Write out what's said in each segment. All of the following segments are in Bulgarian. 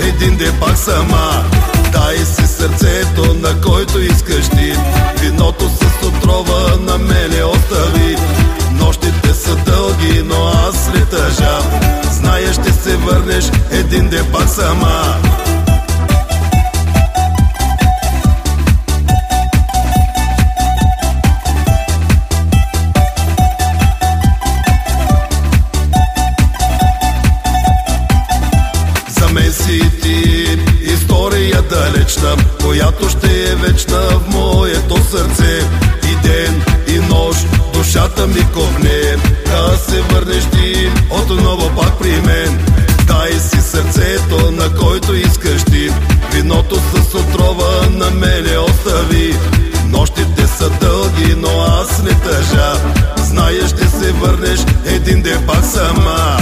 един ден пак сама. Дай си сърцето, на който искаш ти, виното с отрова на мене остави. Нощите са дълги, но аз не тъжа, зная ще се върнеш един ден пак сама. За мен си ти история далечна, която ще е вечна в моето сърце. И ден, и нощ душата ми копне, да се върнеш ти отново пак при мен. Дай си сърцето, на който искаш ти, виното с отрова на мене остави. Нощите са дълги, но аз не тъжа, зная ще се върнеш един ден пак сама.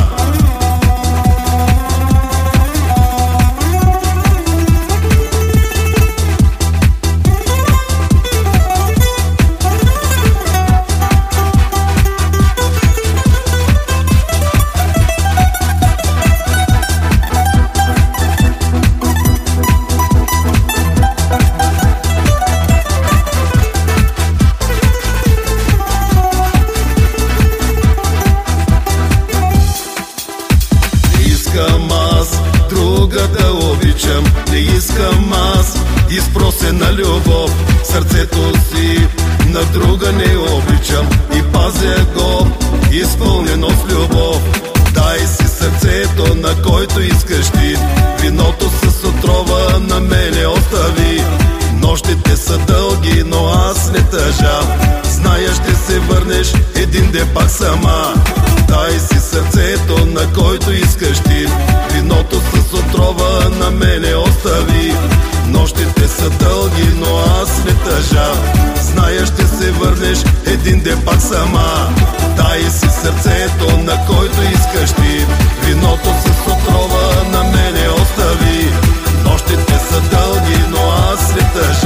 Друга да обичам, не искам аз изпросена любов. Сърцето си на друга не обичам и пазя го изпълнено с любов. Дай си сърцето, на който искаш ти, виното с отрова на мене остави. Нощите са дълги, но аз не тъжа, зная ще се върнеш един ден пак сама. Дай си сърцето, на който искаш ти, виното с отрова на мене остави. Нощите са дълги, но аз не тъжа, зная ще се върнеш един ден пак сама. Дай си сърцето, на който искаш ти, виното с отрова на мене остави. Нощите са дълги, но аз не тъжа,